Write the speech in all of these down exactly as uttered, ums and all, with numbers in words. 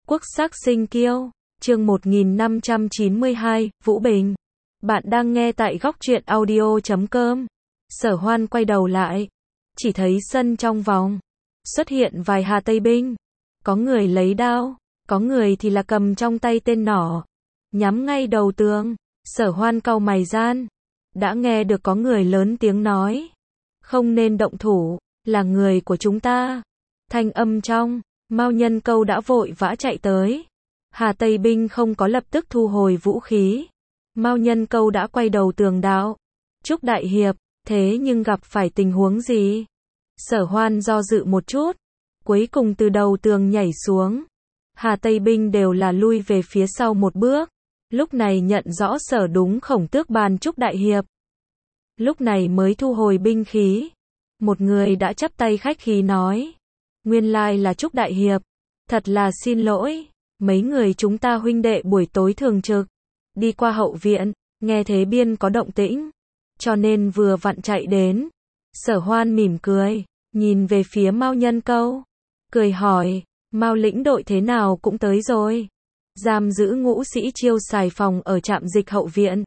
Quốc sắc sinh kiêu, chương một nghìn năm trăm chín mươi hai, Vũ Bình. Bạn đang nghe tại góc truyện audio chấm com. Sở Hoan quay đầu lại, chỉ thấy sân trong vòng xuất hiện vài Hà Tây binh, có người lấy đao, có người thì là cầm trong tay tên nỏ, nhắm ngay đầu tường. Sở Hoan cau mày gian, đã nghe được có người lớn tiếng nói, không nên động thủ, là người của chúng ta. Thanh âm trong, Mao Nhân Câu đã vội vã chạy tới. Hà Tây binh không có lập tức thu hồi vũ khí. Mao Nhân Câu đã quay đầu tường đạo, Trúc đại hiệp, thế nhưng gặp phải tình huống gì? Sở Hoan do dự một chút, cuối cùng từ đầu tường nhảy xuống. Hà Tây binh đều là lui về phía sau một bước, lúc này nhận rõ Sở đúng Khổng Tước Bàn Trúc đại hiệp. Lúc này mới thu hồi binh khí. Một người đã chắp tay khách khí nói, nguyên lai là Trúc đại hiệp, thật là xin lỗi, mấy người chúng ta huynh đệ buổi tối thường trực, đi qua hậu viện, nghe thế biên có động tĩnh, cho nên vừa vặn chạy đến. Sở Hoan mỉm cười, nhìn về phía Mao Nhân Câu, cười hỏi, Mao lĩnh đội thế nào cũng tới rồi. Giam giữ Ngũ Sĩ Chiêu xài phòng ở trạm dịch hậu viện,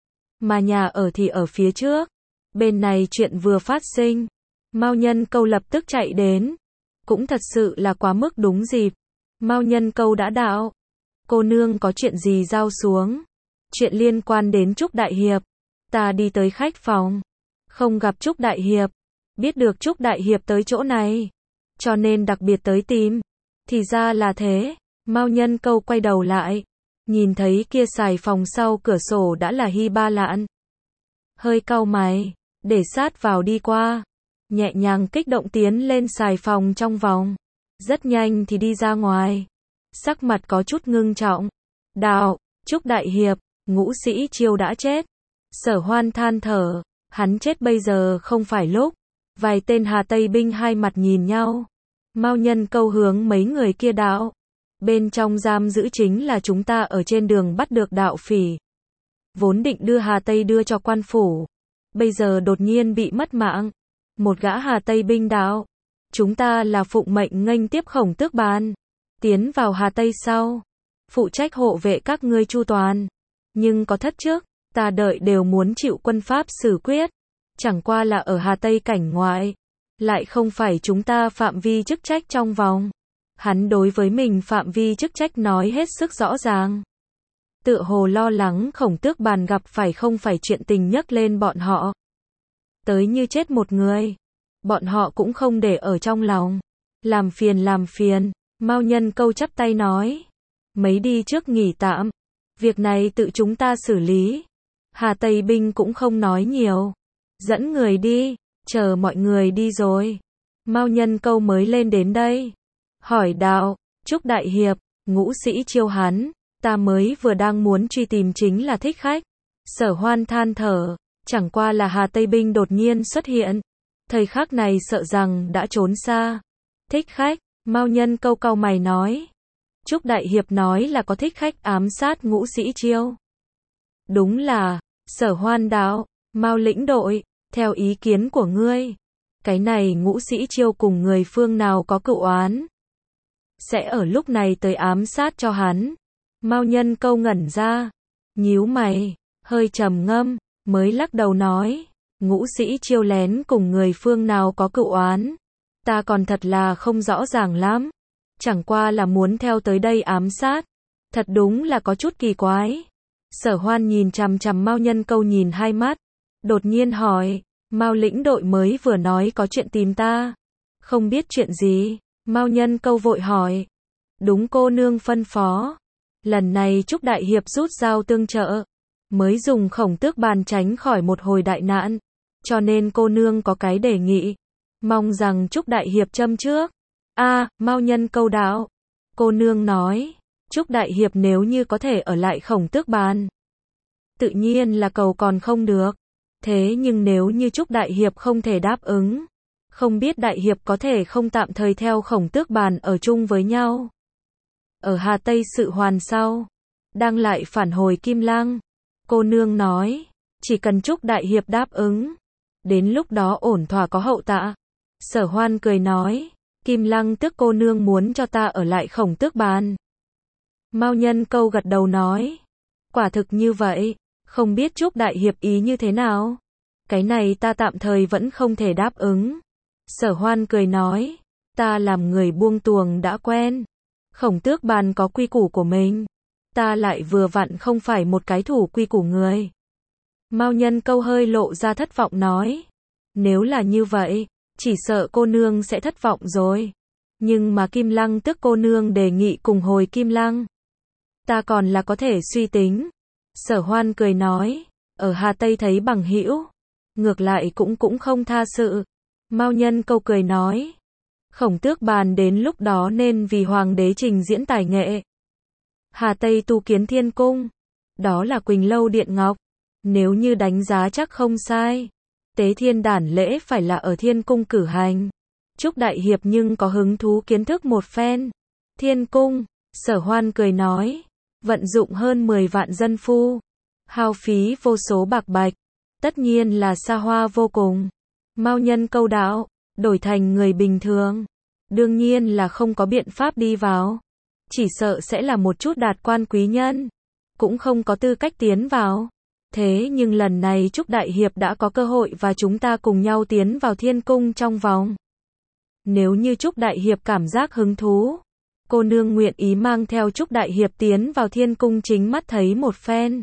mà nhà ở thì ở phía trước. Bên này chuyện vừa phát sinh, Mao Nhân Câu lập tức chạy đến, cũng thật sự là quá mức đúng dịp. Mao Nhân Câu đã đạo, cô nương có chuyện gì giao xuống? Chuyện liên quan đến Trúc đại hiệp. Ta đi tới khách phòng, không gặp Trúc đại hiệp, biết được Trúc đại hiệp tới chỗ này, cho nên đặc biệt tới tìm. Thì ra là thế. Mao Nhân Câu quay đầu lại, nhìn thấy kia xài phòng sau cửa sổ đã là Hy Ba Lạn, hơi cau mày, để sát vào đi qua, nhẹ nhàng kích động tiến lên xài phòng trong vòng, rất nhanh thì đi ra ngoài, sắc mặt có chút ngưng trọng, đạo, Trúc đại hiệp, Ngũ Sĩ Chiêu đã chết. Sở Hoan than thở, hắn chết bây giờ không phải lúc. Vài tên Hà Tây binh hai mặt nhìn nhau. Mao Nhân Câu hướng mấy người kia đạo, bên trong giam giữ chính là chúng ta ở trên đường bắt được đạo phỉ, vốn định đưa Hà Tây đưa cho quan phủ, bây giờ đột nhiên bị mất mạng. Một gã Hà Tây binh đạo, chúng ta là phụng mệnh nghênh tiếp Khổng Tước Bàn, tiến vào Hà Tây sau, phụ trách hộ vệ các ngươi chu toàn, nhưng có thất trước, ta đợi đều muốn chịu quân pháp xử quyết, chẳng qua là ở Hà Tây cảnh ngoại, lại không phải chúng ta phạm vi chức trách trong vòng. Hắn đối với mình phạm vi chức trách nói hết sức rõ ràng, tựa hồ lo lắng Khổng Tước Bàn gặp phải không phải chuyện tình nhắc lên bọn họ, tới như chết một người, bọn họ cũng không để ở trong lòng, làm phiền làm phiền. Mao Nhân Câu chắp tay nói, mấy đi trước nghỉ tạm, việc này tự chúng ta xử lý. Hà Tây binh cũng không nói nhiều, dẫn người đi, chờ mọi người đi rồi, Mao Nhân Câu mới lên đến đây, hỏi đạo, Trúc đại hiệp, Ngũ Sĩ Chiêu hắn, ta mới vừa đang muốn truy tìm chính là thích khách. Sở Hoan than thở, chẳng qua là Hà Tây binh đột nhiên xuất hiện, thời khắc này sợ rằng đã trốn xa. Thích khách? Mao Nhân Câu cau mày nói, Trúc đại hiệp nói là có thích khách ám sát Ngũ Sĩ Chiêu. Đúng là. Sở Hoan đạo, Mao lĩnh đội, theo ý kiến của ngươi, cái này Ngũ Sĩ Chiêu cùng người phương nào có cựu oán, sẽ ở lúc này tới ám sát cho hắn. Mao Nhân Câu ngẩn ra, nhíu mày, hơi trầm ngâm, mới lắc đầu nói, Ngũ Sĩ Chiêu lén cùng người phương nào có cựu oán, ta còn thật là không rõ ràng lắm, chẳng qua là muốn theo tới đây ám sát, thật đúng là có chút kỳ quái. Sở Hoan nhìn chằm chằm Mao Nhân Câu nhìn hai mắt, đột nhiên hỏi, Mao lĩnh đội mới vừa nói có chuyện tìm ta, không biết chuyện gì. Mao Nhân Câu vội hỏi, đúng cô nương phân phó, lần này Trúc đại hiệp rút dao tương trợ, mới dùng Khổng Tước Bàn tránh khỏi một hồi đại nạn, cho nên cô nương có cái đề nghị, mong rằng Trúc đại hiệp châm trước. A, à, Mao Nhân Câu đạo, cô nương nói, Trúc đại hiệp nếu như có thể ở lại Khổng Tước Bàn, tự nhiên là cầu còn không được, thế nhưng nếu như Trúc đại hiệp không thể đáp ứng, không biết đại hiệp có thể không tạm thời theo Khổng Tước Bàn ở chung với nhau. Ở Hà Tây sự hoàn sau, đang lại phản hồi Kim Lăng, cô nương nói, chỉ cần Trúc đại hiệp đáp ứng, đến lúc đó ổn thỏa có hậu tạ. Sở Hoan cười nói, Kim Lăng Tước cô nương muốn cho ta ở lại Khổng Tước Bàn. Mao Nhân Câu gật đầu nói. Quả thực như vậy, không biết Trúc Đại Hiệp ý như thế nào? Cái này ta tạm thời vẫn không thể đáp ứng. Sở Hoan cười nói, ta làm người buông tuồng đã quen. Khổng Tước Bàn có quy củ của mình. Ta lại vừa vặn không phải một cái thủ quy củ người. Mao Nhân Câu hơi lộ ra thất vọng nói. Nếu là như vậy, chỉ sợ cô nương sẽ thất vọng rồi. Nhưng mà Kim Lăng Tước cô nương đề nghị cùng hồi Kim Lăng. Ta còn là có thể suy tính. Sở Hoan cười nói, ở Hà Tây thấy bằng hữu, ngược lại cũng cũng không tha sự. Mao Nhân Câu cười nói, Khổng Tước Bàn đến lúc đó nên vì hoàng đế trình diễn tài nghệ. Hà Tây tu kiến thiên cung, đó là Quỳnh Lâu Điện Ngọc, nếu như đánh giá chắc không sai. Tế thiên đản lễ phải là ở thiên cung cử hành. Trúc Đại Hiệp nhưng có hứng thú kiến thức một phen. Thiên cung, Sở Hoan cười nói, vận dụng hơn mười vạn dân phu, hao phí vô số bạc bạch, tất nhiên là xa hoa vô cùng. Mao Nhân Câu đạo, đổi thành người bình thường, đương nhiên là không có biện pháp đi vào. Chỉ sợ sẽ là một chút đạt quan quý nhân, cũng không có tư cách tiến vào. Thế nhưng lần này Trúc Đại Hiệp đã có cơ hội và chúng ta cùng nhau tiến vào thiên cung trong vòng. Nếu như Trúc Đại Hiệp cảm giác hứng thú, cô nương nguyện ý mang theo Trúc Đại Hiệp tiến vào thiên cung chính mắt thấy một phen.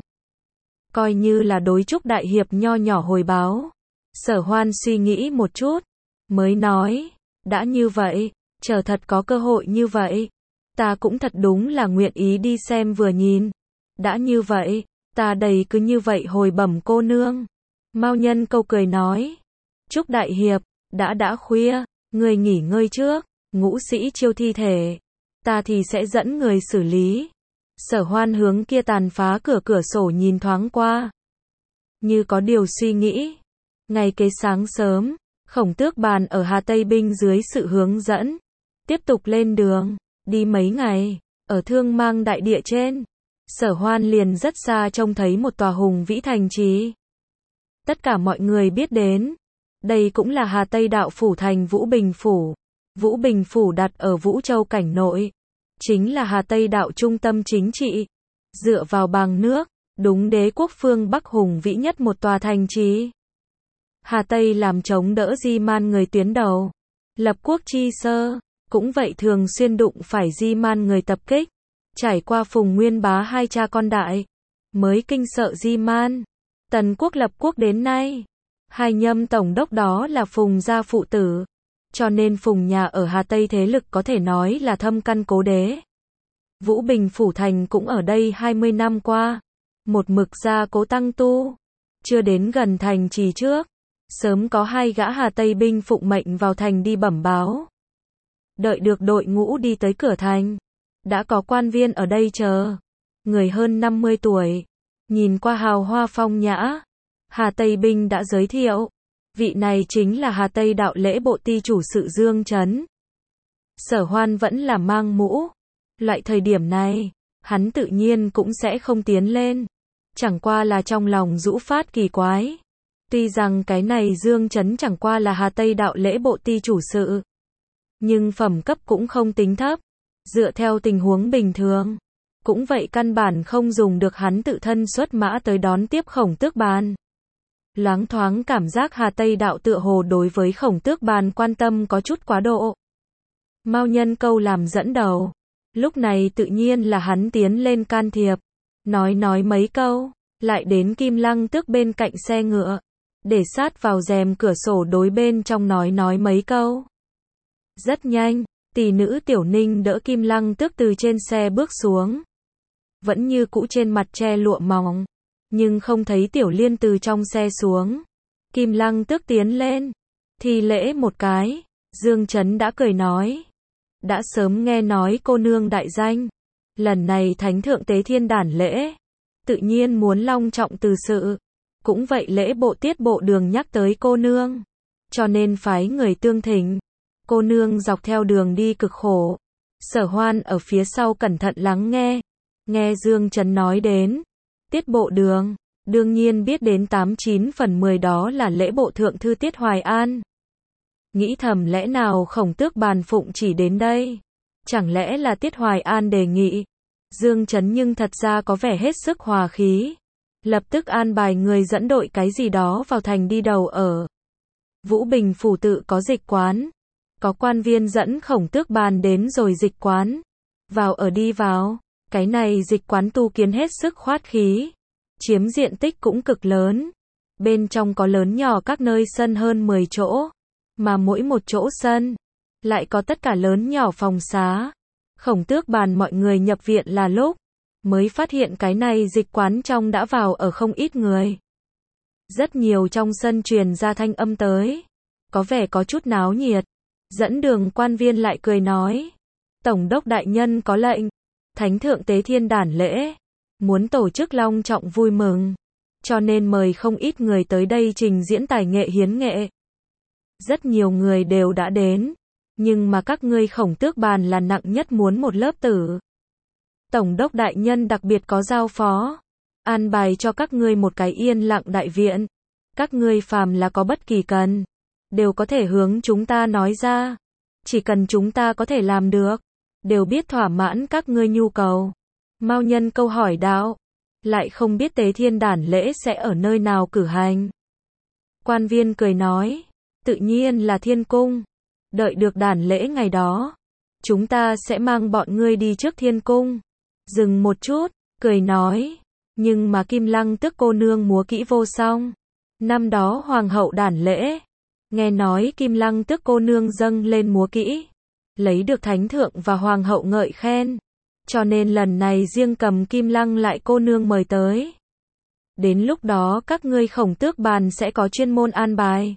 Coi như là đối Trúc Đại Hiệp nho nhỏ hồi báo. Sở Hoan suy nghĩ một chút, mới nói, đã như vậy, chờ thật có cơ hội như vậy, ta cũng thật đúng là nguyện ý đi xem vừa nhìn. Đã như vậy, ta đầy cứ như vậy hồi bẩm cô nương. Mao Nhân Câu cười nói, Trúc Đại Hiệp, đã đã khuya, người nghỉ ngơi trước, ngũ sĩ chiêu thi thể, ta thì sẽ dẫn người xử lý. Sở Hoan hướng kia tàn phá cửa cửa sổ nhìn thoáng qua, như có điều suy nghĩ. Ngày kế sáng sớm, Khổng Tước Bàn ở Hà Tây binh dưới sự hướng dẫn, tiếp tục lên đường, đi mấy ngày, ở Thương Mang đại địa trên, Sở Hoan liền rất xa trông thấy một tòa hùng vĩ thành trì. Tất cả mọi người biết đến, đây cũng là Hà Tây đạo phủ thành Vũ Bình Phủ. Vũ Bình Phủ đặt ở Vũ Châu cảnh nội, chính là Hà Tây đạo trung tâm chính trị, dựa vào bàng nước, đúng đế quốc phương Bắc hùng vĩ nhất một tòa thành trì. Hà Tây làm chống đỡ Di Man người tuyến đầu, lập quốc chi sơ, cũng vậy thường xuyên đụng phải Di Man người tập kích, trải qua Phùng Nguyên Bá hai cha con đại, mới kinh sợ Di Man. Tần quốc lập quốc đến nay, hai nhâm tổng đốc đó là Phùng gia phụ tử, cho nên Phùng nhà ở Hà Tây thế lực có thể nói là thâm căn cố đế. Vũ Bình Phủ thành cũng ở đây hai mươi năm qua, một mực gia cố tăng tu, chưa đến gần thành trì trước, sớm có hai gã Hà Tây binh phụng mệnh vào thành đi bẩm báo. Đợi được đội ngũ đi tới cửa thành, đã có quan viên ở đây chờ, người hơn năm mươi tuổi, nhìn qua hào hoa phong nhã. Hà Tây binh đã giới thiệu, vị này chính là Hà Tây đạo lễ bộ ty chủ sự Dương Chấn. Sở Hoan vẫn là mang mũ, loại thời điểm này, hắn tự nhiên cũng sẽ không tiến lên, chẳng qua là trong lòng rũ phát kỳ quái. Tuy rằng cái này Dương Chấn chẳng qua là Hà Tây đạo lễ bộ ty chủ sự, nhưng phẩm cấp cũng không tính thấp, dựa theo tình huống bình thường, cũng vậy căn bản không dùng được hắn tự thân xuất mã tới đón tiếp Khổng Tước Bàn. Loáng thoáng cảm giác Hà Tây đạo tựa hồ đối với Khổng Tước Bàn quan tâm có chút quá độ. Mao Nhân Câu làm dẫn đầu, lúc này tự nhiên là hắn tiến lên can thiệp, nói nói mấy câu, lại đến Kim Lăng Tước bên cạnh xe ngựa, để sát vào rèm cửa sổ đối bên trong nói nói mấy câu. Rất nhanh, tỷ nữ Tiểu Ninh đỡ Kim Lăng Tước từ trên xe bước xuống, vẫn như cũ trên mặt che lụa mỏng, nhưng không thấy Tiểu Liên từ trong xe xuống. Kim Lăng Tước tiến lên, thi lễ một cái. Dương Chấn đã cười nói, đã sớm nghe nói cô nương đại danh, lần này thánh thượng tế thiên đản lễ, tự nhiên muốn long trọng từ sự, cũng vậy lễ bộ tiết bộ đường nhắc tới cô nương, cho nên phái người tương thỉnh. Cô nương dọc theo đường đi cực khổ. Sở Hoan ở phía sau cẩn thận lắng nghe, nghe Dương Chấn nói đến tiết bộ đường, đương nhiên biết đến tám chín phần mười đó là lễ bộ thượng thư Tiết Hoài An. Nghĩ thầm lẽ nào Khổng Tước Bàn phụng chỉ đến đây, chẳng lẽ là Tiết Hoài An đề nghị. Dương Chấn nhưng thật ra có vẻ hết sức hòa khí. Lập tức an bài người dẫn đội cái gì đó vào thành đi đầu ở. Vũ Bình phủ tự có dịch quán. Có quan viên dẫn Khổng Tước Bàn đến rồi dịch quán. Vào ở đi vào. Cái này dịch quán tu kiến hết sức khoát khí. Chiếm diện tích cũng cực lớn. Bên trong có lớn nhỏ các nơi sân hơn mười chỗ. Mà mỗi một chỗ sân lại có tất cả lớn nhỏ phòng xá. Khổng Tước Bàn mọi người nhập viện là lúc mới phát hiện cái này dịch quán trong đã vào ở không ít người. Rất nhiều trong sân truyền ra thanh âm tới. Có vẻ có chút náo nhiệt. Dẫn đường quan viên lại cười nói. Tổng đốc đại nhân có lệnh. Thánh thượng tế thiên đản lễ. Muốn tổ chức long trọng vui mừng. Cho nên mời không ít người tới đây trình diễn tài nghệ hiến nghệ. Rất nhiều người đều đã đến. Nhưng mà các ngươi Khổng Tước Bàn là nặng nhất muốn một lớp tử. Tổng đốc đại nhân đặc biệt có giao phó. An bài cho các ngươi một cái yên lặng đại viện. Các ngươi phàm là có bất kỳ cần. Đều có thể hướng chúng ta nói ra. Chỉ cần chúng ta có thể làm được. Đều biết thỏa mãn các ngươi nhu cầu. Mao Nhân câu hỏi đạo. Lại không biết tế thiên đản lễ sẽ ở nơi nào cử hành. Quan viên cười nói. Tự nhiên là thiên cung. Đợi được đản lễ ngày đó. Chúng ta sẽ mang bọn ngươi đi trước thiên cung. Dừng một chút, cười nói. Nhưng mà Kim Lăng Tước cô nương múa kỹ vô song. Năm đó hoàng hậu đản lễ. Nghe nói Kim Lăng Tước cô nương dâng lên múa kỹ. Lấy được thánh thượng và hoàng hậu ngợi khen. Cho nên lần này riêng cầm Kim Lăng lại cô nương mời tới. Đến lúc đó các ngươi Khổng Tước Bàn sẽ có chuyên môn an bài.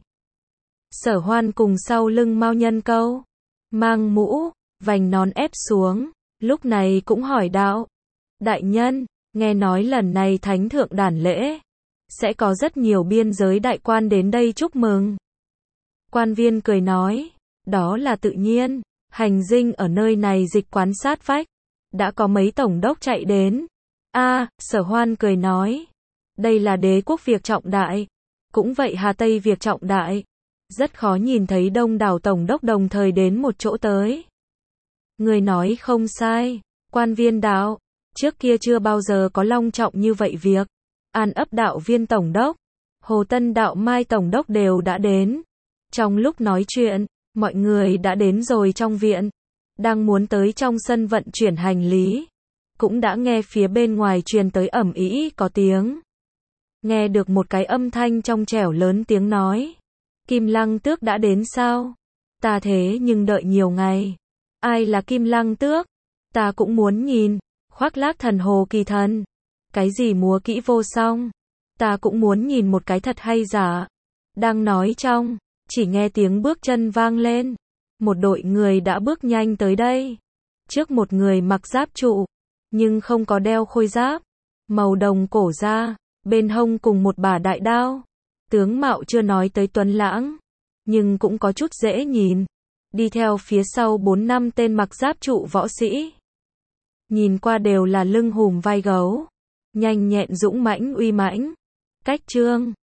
Sở Hoan cùng sau lưng Mao Nhân câu. Mang mũ, vành nón ép xuống. Lúc này cũng hỏi đạo. Đại nhân, nghe nói lần này thánh thượng đản lễ. Sẽ có rất nhiều biên giới đại quan đến đây chúc mừng. Quan viên cười nói. Đó là tự nhiên. Hành dinh ở nơi này dịch quán sát vách. Đã có mấy tổng đốc chạy đến. A, Sở Hoan cười nói. Đây là đế quốc việc trọng đại. Cũng vậy Hà Tây việc trọng đại. Rất khó nhìn thấy đông đảo tổng đốc đồng thời đến một chỗ tới. Người nói không sai. Quan viên đạo. Trước kia chưa bao giờ có long trọng như vậy việc. An Ấp đạo viên tổng đốc. Hồ Tân đạo Mai tổng đốc đều đã đến. Trong lúc nói chuyện, mọi người đã đến rồi trong viện. Đang muốn tới trong sân vận chuyển hành lý. Cũng đã nghe phía bên ngoài truyền tới ầm ĩ có tiếng. Nghe được một cái âm thanh trong trẻo lớn tiếng nói. Kim Lăng Tước đã đến sao? Ta thế nhưng đợi nhiều ngày. Ai là Kim Lăng Tước? Ta cũng muốn nhìn. Khoác lác thần hồ kỳ thần. Cái gì múa kỹ vô song? Ta cũng muốn nhìn một cái thật hay giả. Đang nói trong, chỉ nghe tiếng bước chân vang lên. Một đội người đã bước nhanh tới đây. Trước một người mặc giáp trụ, nhưng không có đeo khôi giáp. Màu đồng cổ da, bên hông cùng một bả đại đao. Tướng mạo chưa nói tới tuấn lãng, nhưng cũng có chút dễ nhìn. Đi theo phía sau bốn năm tên mặc giáp trụ võ sĩ. Nhìn qua đều là lưng hùm vai gấu. Nhanh nhẹn dũng mãnh uy mãnh. Cách trương.